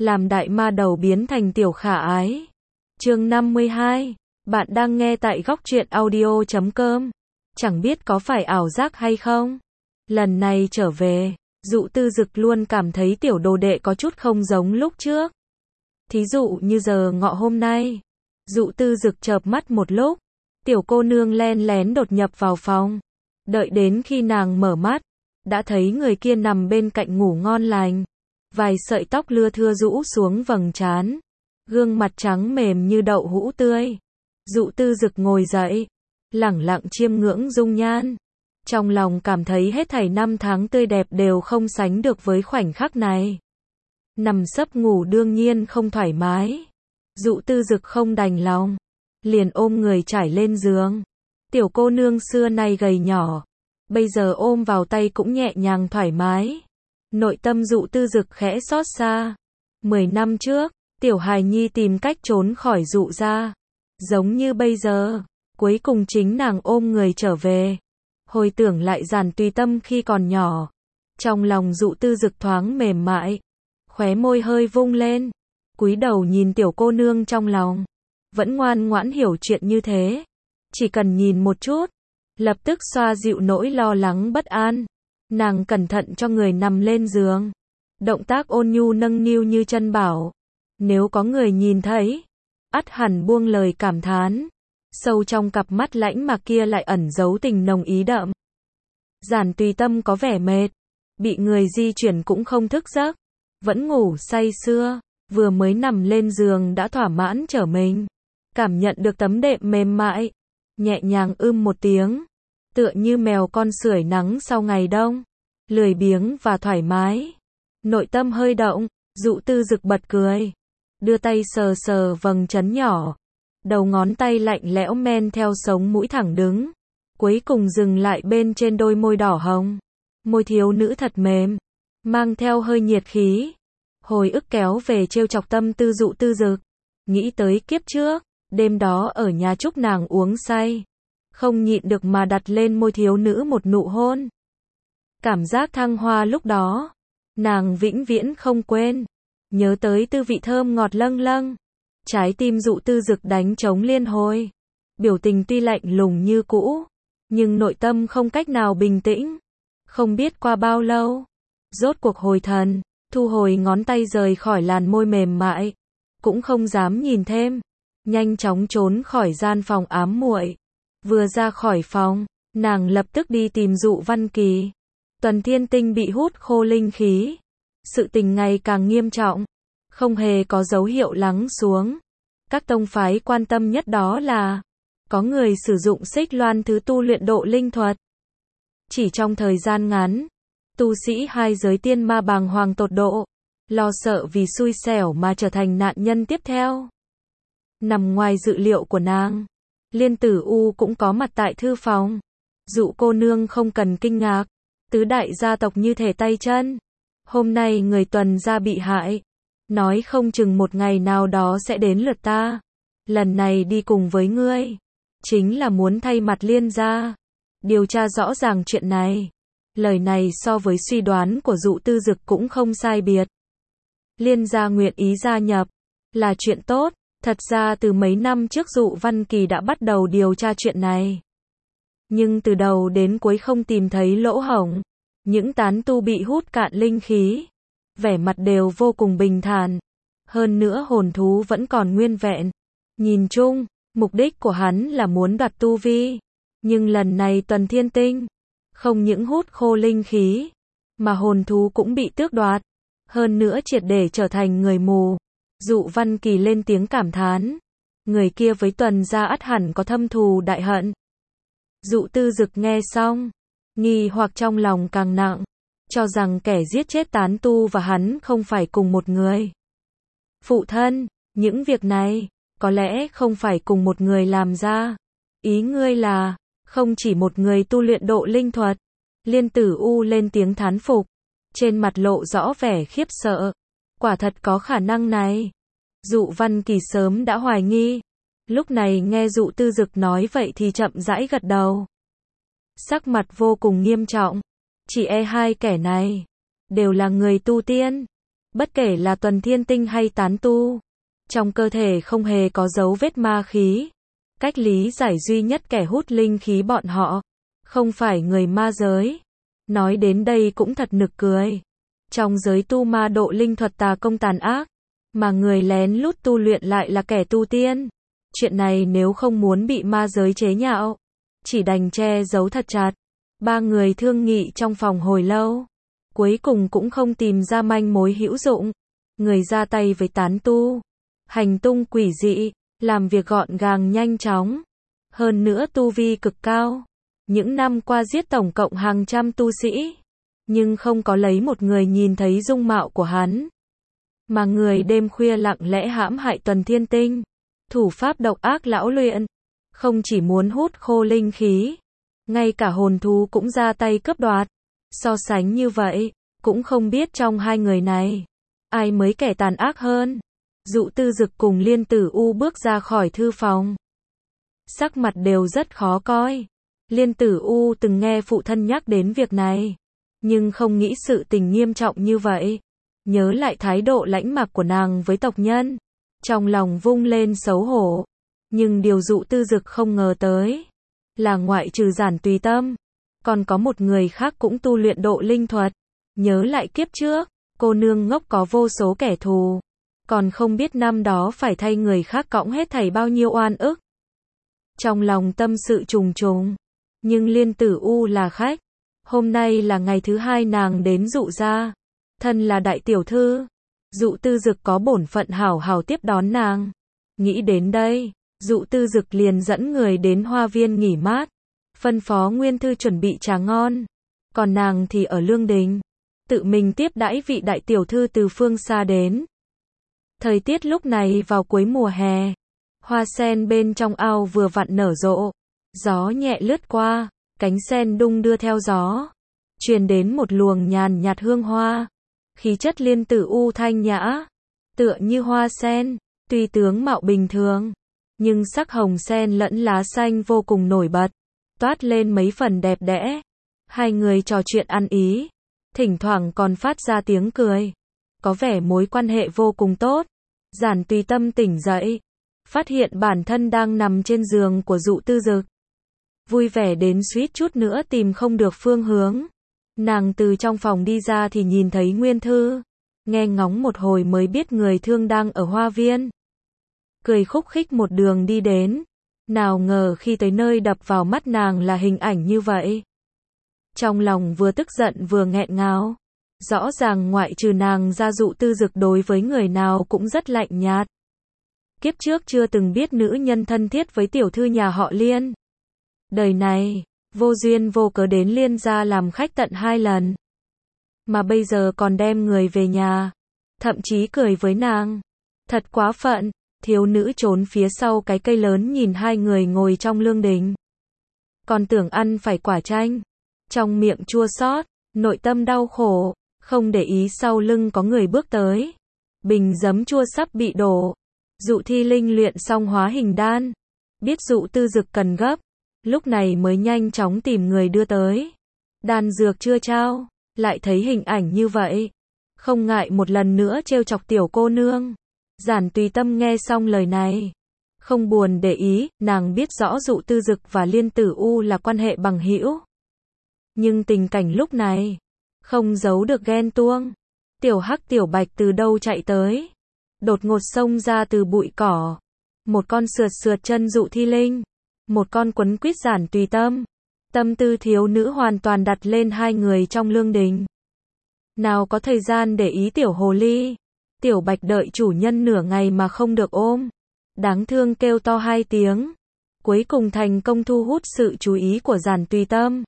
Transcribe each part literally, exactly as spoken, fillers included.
làm đại ma đầu biến thành tiểu khả ái. Chương năm mươi hai. Bạn đang nghe tại góc truyện audio chấm com. Chẳng biết có phải ảo giác hay không? Lần này trở về, Dụ Tư Dực luôn cảm thấy tiểu đồ đệ có chút không giống lúc trước. Thí dụ như giờ ngọ hôm nay, Dụ Tư Dực chợp mắt một lúc, tiểu cô nương len lén đột nhập vào phòng. Đợi đến khi nàng mở mắt, đã thấy người kia nằm bên cạnh ngủ ngon lành. Vài sợi tóc lưa thưa rũ xuống vầng trán, gương mặt trắng mềm như đậu hũ tươi. Dụ Tư Dực ngồi dậy, lẳng lặng chiêm ngưỡng dung nhan. Trong lòng cảm thấy hết thảy năm tháng tươi đẹp đều không sánh được với khoảnh khắc này. Nằm sấp ngủ đương nhiên không thoải mái. Dụ Tư Dực không đành lòng, liền ôm người trải lên giường. Tiểu cô nương xưa nay gầy nhỏ, bây giờ ôm vào tay cũng nhẹ nhàng thoải mái. Nội tâm Dụ Tư Dực khẽ xót xa. Mười năm trước, tiểu hài nhi tìm cách trốn khỏi Dụ gia. Giống như bây giờ, cuối cùng chính nàng ôm người trở về. Hồi tưởng lại Giản Tùy Tâm khi còn nhỏ, trong lòng Dụ Tư Dực thoáng mềm mại, khóe môi hơi vung lên, cúi đầu nhìn tiểu cô nương trong lòng, vẫn ngoan ngoãn hiểu chuyện như thế, chỉ cần nhìn một chút, lập tức xoa dịu nỗi lo lắng bất an. Nàng cẩn thận cho người nằm lên giường, động tác ôn nhu nâng niu như chân bảo. Nếu có người nhìn thấy, ắt hẳn buông lời cảm thán. Sâu trong cặp mắt lãnh mạc kia lại ẩn giấu tình nồng ý đậm. Giản Tùy Tâm có vẻ mệt, bị người di chuyển cũng không thức giấc, vẫn ngủ say sưa, vừa mới nằm lên giường đã thỏa mãn trở mình, cảm nhận được tấm đệm mềm mại, nhẹ nhàng ưm một tiếng, tựa như mèo con sưởi nắng sau ngày đông, lười biếng và thoải mái. Nội tâm hơi động, Dụ Tư Dực bật cười, đưa tay sờ sờ vầng trán nhỏ. Đầu ngón tay lạnh lẽo men theo sống mũi thẳng đứng, cuối cùng dừng lại bên trên đôi môi đỏ hồng. Môi thiếu nữ thật mềm, mang theo hơi nhiệt khí. Hồi ức kéo về trêu chọc tâm tư Dụ Tư Dực. Nghĩ tới kiếp trước, đêm đó ở nhà chúc nàng uống say, không nhịn được mà đặt lên môi thiếu nữ một nụ hôn. Cảm giác thăng hoa lúc đó, nàng vĩnh viễn không quên. Nhớ tới tư vị thơm ngọt lâng lâng, trái tim Dụ Tư Dực đánh trống liên hồi. Biểu tình tuy lạnh lùng như cũ, nhưng nội tâm không cách nào bình tĩnh. Không biết qua bao lâu, rốt cuộc hồi thần, thu hồi ngón tay rời khỏi làn môi mềm mại, cũng không dám nhìn thêm, nhanh chóng trốn khỏi gian phòng ám muội. Vừa ra khỏi phòng, nàng lập tức đi tìm Dụ Văn Kỳ. Tuần Thiên Tinh bị hút khô linh khí, sự tình ngày càng nghiêm trọng, không hề có dấu hiệu lắng xuống. Các tông phái quan tâm nhất đó là có người sử dụng xích loan thứ tu luyện độ linh thuật. Chỉ trong thời gian ngắn, tu sĩ hai giới tiên ma bàng hoàng tột độ, lo sợ vì xui xẻo mà trở thành nạn nhân tiếp theo. Nằm ngoài dự liệu của nàng, Liên Tử U cũng có mặt tại thư phòng. Dụ cô nương không cần kinh ngạc, tứ đại gia tộc như thể tay chân. Hôm nay người Tuần gia bị hại, nói không chừng một ngày nào đó sẽ đến lượt ta. Lần này đi cùng với ngươi, chính là muốn thay mặt Liên gia, điều tra rõ ràng chuyện này. Lời này so với suy đoán của Dụ Tư Dực cũng không sai biệt. Liên gia nguyện ý gia nhập, là chuyện tốt. Thật ra từ mấy năm trước Dụ Văn Kỳ đã bắt đầu điều tra chuyện này. Nhưng từ đầu đến cuối không tìm thấy lỗ hổng. Những tán tu bị hút cạn linh khí, vẻ mặt đều vô cùng bình thản. Hơn nữa hồn thú vẫn còn nguyên vẹn. Nhìn chung, mục đích của hắn là muốn đoạt tu vi. Nhưng lần này Tuần Thiên Tinh, không những hút khô linh khí, mà hồn thú cũng bị tước đoạt. Hơn nữa triệt để trở thành người mù. Dụ Văn Kỳ lên tiếng cảm thán. Người kia với Tuần gia ắt hẳn có thâm thù đại hận. Dụ Tư Dực nghe xong, nghi hoặc trong lòng càng nặng, cho rằng kẻ giết chết tán tu và hắn không phải cùng một người. Phụ thân, những việc này, có lẽ không phải cùng một người làm ra. Ý ngươi là, không chỉ một người tu luyện độ linh thuật. Liên Tử U lên tiếng thán phục, trên mặt lộ rõ vẻ khiếp sợ. Quả thật có khả năng này. Dụ Văn Kỳ sớm đã hoài nghi. Lúc này nghe Dụ Tư Dực nói vậy thì chậm rãi gật đầu. Sắc mặt vô cùng nghiêm trọng. Chỉ e hai kẻ này đều là người tu tiên. Bất kể là Tuần Thiên Tinh hay tán tu, trong cơ thể không hề có dấu vết ma khí. Cách lý giải duy nhất kẻ hút linh khí bọn họ không phải người ma giới. Nói đến đây cũng thật nực cười. Trong giới tu ma độ linh thuật tà công tàn ác, mà người lén lút tu luyện lại là kẻ tu tiên. Chuyện này nếu không muốn bị ma giới chế nhạo, chỉ đành che giấu thật chặt. Ba người thương nghị trong phòng hồi lâu, cuối cùng cũng không tìm ra manh mối hữu dụng. Người ra tay với tán tu, hành tung quỷ dị, làm việc gọn gàng nhanh chóng, hơn nữa tu vi cực cao. Những năm qua giết tổng cộng hàng trăm tu sĩ, nhưng không có lấy một người nhìn thấy dung mạo của hắn. Mà người đêm khuya lặng lẽ hãm hại Tuần Thiên Tinh, thủ pháp độc ác lão luyện, không chỉ muốn hút khô linh khí, ngay cả hồn thú cũng ra tay cướp đoạt. So sánh như vậy, cũng không biết trong hai người này, ai mới kẻ tàn ác hơn. Dụ Tư Dực cùng Liên Tử U bước ra khỏi thư phòng, sắc mặt đều rất khó coi. Liên Tử U từng nghe phụ thân nhắc đến việc này, nhưng không nghĩ sự tình nghiêm trọng như vậy. Nhớ lại thái độ lãnh mạc của nàng với tộc nhân, trong lòng vung lên xấu hổ. Nhưng điều Dụ Tư Dực không ngờ tới là ngoại trừ Giản Tùy Tâm, còn có một người khác cũng tu luyện độ linh thuật. Nhớ lại kiếp trước, cô nương ngốc có vô số kẻ thù, còn không biết năm đó phải thay người khác cõng hết thảy bao nhiêu oan ức. Trong lòng tâm sự trùng trùng, nhưng Liên Tử U là khách. Hôm nay là ngày thứ hai nàng đến Dụ gia, thân là đại tiểu thư, Dụ Tư Dực có bổn phận hảo hảo tiếp đón nàng. Nghĩ đến đây, Dụ Tư Dực liền dẫn người đến hoa viên nghỉ mát, phân phó Nguyên Thư chuẩn bị trà ngon, còn nàng thì ở lương đình, tự mình tiếp đãi vị đại tiểu thư từ phương xa đến. Thời tiết lúc này vào cuối mùa hè, hoa sen bên trong ao vừa vặn nở rộ, gió nhẹ lướt qua, cánh sen đung đưa theo gió, truyền đến một luồng nhàn nhạt hương hoa. Khí chất Liên Tử U thanh nhã, tựa như hoa sen, tuy tướng mạo bình thường, nhưng sắc hồng sen lẫn lá xanh vô cùng nổi bật, toát lên mấy phần đẹp đẽ. Hai người trò chuyện ăn ý, thỉnh thoảng còn phát ra tiếng cười, có vẻ mối quan hệ vô cùng tốt. Giản Tùy Tâm tỉnh dậy, phát hiện bản thân đang nằm trên giường của Dụ Tư Dực, vui vẻ đến suýt chút nữa tìm không được phương hướng. Nàng từ trong phòng đi ra thì nhìn thấy Nguyên Thư, nghe ngóng một hồi mới biết người thương đang ở hoa viên. Cười khúc khích một đường đi đến, nào ngờ khi tới nơi đập vào mắt nàng là hình ảnh như vậy. Trong lòng vừa tức giận vừa nghẹn ngào, rõ ràng ngoại trừ nàng ra Dụ Tư Dực đối với người nào cũng rất lạnh nhạt. Kiếp trước chưa từng biết nữ nhân thân thiết với tiểu thư nhà họ Liên. Đời này, vô duyên vô cớ đến Liên gia làm khách tận hai lần. Mà bây giờ còn đem người về nhà, thậm chí cười với nàng. Thật quá phận. Thiếu nữ trốn phía sau cái cây lớn nhìn hai người ngồi trong lương đình, còn tưởng ăn phải quả chanh, trong miệng chua xót, nội tâm đau khổ, không để ý sau lưng có người bước tới. Bình giấm chua sắp bị đổ. Dụ Thi Linh luyện xong hóa hình đan, biết Dụ Tư Dực cần gấp, lúc này mới nhanh chóng tìm người đưa tới. Đan dược chưa trao, lại thấy hình ảnh như vậy, không ngại một lần nữa trêu chọc tiểu cô nương. Giản Tùy Tâm nghe xong lời này, không buồn để ý, nàng biết rõ Dụ Tư Dực và Liên Tử U là quan hệ bằng hữu. Nhưng tình cảnh lúc này, không giấu được ghen tuông. Tiểu Hắc Tiểu Bạch từ đâu chạy tới, đột ngột xông ra từ bụi cỏ. Một con sượt sượt chân Dụ Thi Linh, một con quấn quýt Giản Tùy Tâm. Tâm tư thiếu nữ hoàn toàn đặt lên hai người trong lương đình. Nào có thời gian để ý tiểu hồ ly. Tiểu Bạch đợi chủ nhân nửa ngày mà không được ôm, đáng thương kêu to hai tiếng, cuối cùng thành công thu hút sự chú ý của Giản Tùy Tâm.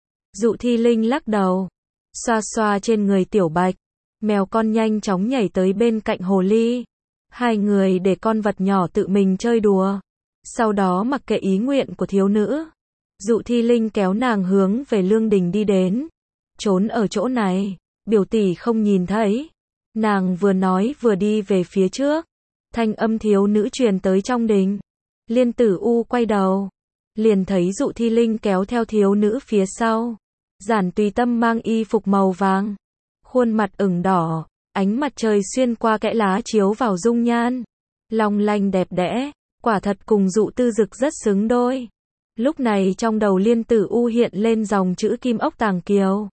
Dụ Thi Linh lắc đầu, xoa xoa trên người Tiểu Bạch, mèo con nhanh chóng nhảy tới bên cạnh hồ ly. Hai người để con vật nhỏ tự mình chơi đùa, sau đó mặc kệ ý nguyện của thiếu nữ. Dụ Thi Linh kéo nàng hướng về lương đình đi đến. Trốn ở chỗ này, biểu tỷ không nhìn thấy. Nàng vừa nói vừa đi về phía trước, thanh âm thiếu nữ truyền tới trong đình. Liên Tử U quay đầu, liền thấy Dụ Thi Linh kéo theo thiếu nữ phía sau. Giản Tùy Tâm mang y phục màu vàng, khuôn mặt ửng đỏ, Ánh mặt trời xuyên qua kẽ lá chiếu vào dung nhan, long lanh đẹp đẽ, quả thật cùng Dụ Tư Dực rất xứng đôi. Lúc này trong đầu Liên Tử U hiện lên dòng chữ Kim Ốc Tàng Kiều.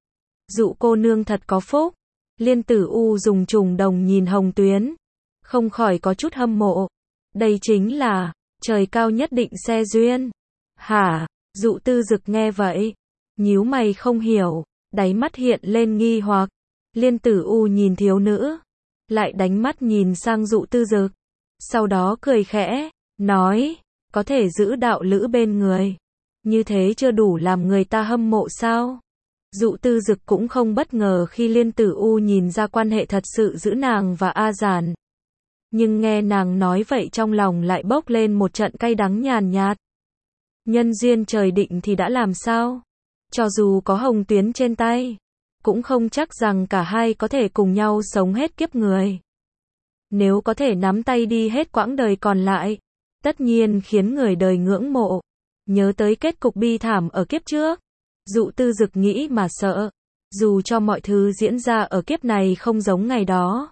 Dụ cô nương thật có phúc. Liên Tử U dùng trùng đồng nhìn Hồng Tuyến, không khỏi có chút hâm mộ. Đây chính là trời cao nhất định xe duyên. Hả? Dụ Tư Dực nghe vậy, nhíu mày không hiểu, đáy mắt hiện lên nghi hoặc. Liên Tử U nhìn thiếu nữ, lại đánh mắt nhìn sang Dụ Tư Dực, sau đó cười khẽ, nói, có thể giữ đạo lữ bên người, như thế chưa đủ làm người ta hâm mộ sao? Dụ Tư Dực cũng không bất ngờ khi Liên Tử U nhìn ra quan hệ thật sự giữa nàng và A Giản. Nhưng nghe nàng nói vậy trong lòng lại bốc lên một trận cay đắng nhàn nhạt. Nhân duyên trời định thì đã làm sao? Cho dù có Hồng Tuyến trên tay, cũng không chắc rằng cả hai có thể cùng nhau sống hết kiếp người. Nếu có thể nắm tay đi hết quãng đời còn lại, tất nhiên khiến người đời ngưỡng mộ. Nhớ tới kết cục bi thảm ở kiếp trước, Dụ Tư Dực nghĩ mà sợ. Dù cho mọi thứ diễn ra ở kiếp này không giống ngày đó,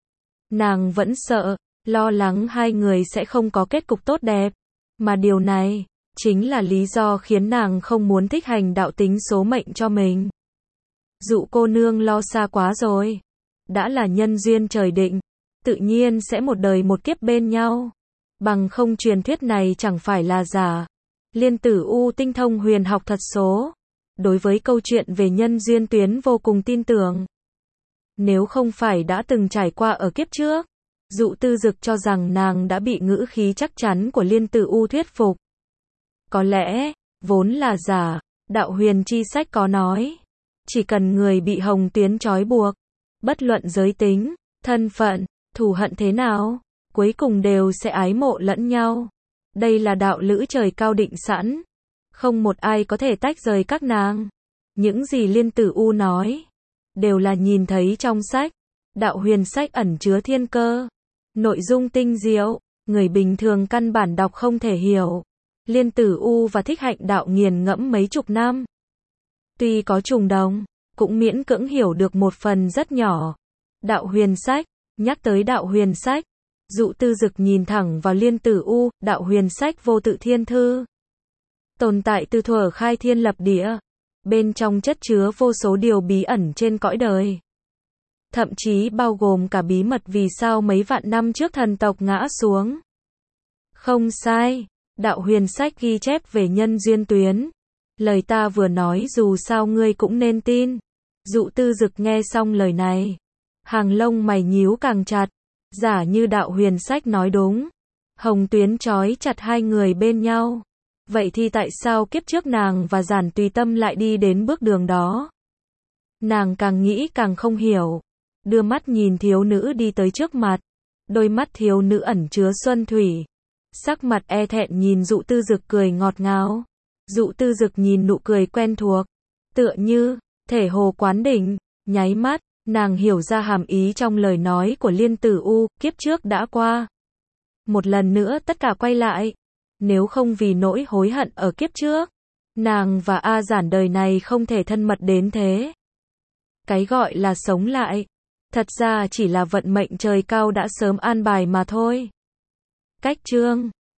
nàng vẫn sợ, lo lắng hai người sẽ không có kết cục tốt đẹp. Mà điều này chính là lý do khiến nàng không muốn thích hành đạo tính số mệnh cho mình. Dụ cô nương lo xa quá rồi. Đã là nhân duyên trời định, tự nhiên sẽ một đời một kiếp bên nhau. Bằng không truyền thuyết này chẳng phải là giả. Liên Tử U tinh thông huyền học thật số, đối với câu chuyện về nhân duyên tuyến vô cùng tin tưởng. Nếu không phải đã từng trải qua ở kiếp trước, Dụ Tư Dực cho rằng nàng đã bị ngữ khí chắc chắn của Liên Tử U thuyết phục. Có lẽ, vốn là giả, đạo huyền chi sách có nói, chỉ cần người bị hồng tuyến trói buộc, bất luận giới tính, thân phận, thù hận thế nào, cuối cùng đều sẽ ái mộ lẫn nhau. Đây là đạo lữ trời cao định sẵn, không một ai có thể tách rời các nàng. Những gì Liên Tử U nói, đều là nhìn thấy trong sách. Đạo huyền sách ẩn chứa thiên cơ, nội dung tinh diệu, người bình thường căn bản đọc không thể hiểu. Liên Tử U và Thích Hạnh đạo nghiền ngẫm mấy chục năm, tuy có trùng đồng, cũng miễn cưỡng hiểu được một phần rất nhỏ. Đạo huyền sách, nhắc tới đạo huyền sách, Dụ Tư Dực nhìn thẳng vào Liên Tử U. Đạo huyền sách vô tự thiên thư, tồn tại từ thuở khai thiên lập địa, bên trong chất chứa vô số điều bí ẩn trên cõi đời. Thậm chí bao gồm cả bí mật vì sao mấy vạn năm trước thần tộc ngã xuống. Không sai, đạo huyền sách ghi chép về nhân duyên tuyến. Lời ta vừa nói dù sao ngươi cũng nên tin. Dụ Tư Dực nghe xong lời này, hàng lông mày nhíu càng chặt. Giả như đạo huyền sách nói đúng, hồng tuyến trói chặt hai người bên nhau, vậy thì tại sao kiếp trước nàng và Giản Tùy Tâm lại đi đến bước đường đó? Nàng càng nghĩ càng không hiểu, đưa mắt nhìn thiếu nữ đi tới trước mặt, đôi mắt thiếu nữ ẩn chứa xuân thủy, sắc mặt e thẹn nhìn Dụ Tư Dực cười ngọt ngào. Dụ Tư Dực nhìn nụ cười quen thuộc, tựa như thể hồ quán đỉnh, nháy mắt, nàng hiểu ra hàm ý trong lời nói của Liên Tử U. Kiếp trước đã qua, một lần nữa tất cả quay lại. Nếu không vì nỗi hối hận ở kiếp trước, nàng và A Giản đời này không thể thân mật đến thế. Cái gọi là sống lại, thật ra chỉ là vận mệnh trời cao đã sớm an bài mà thôi. Cách chương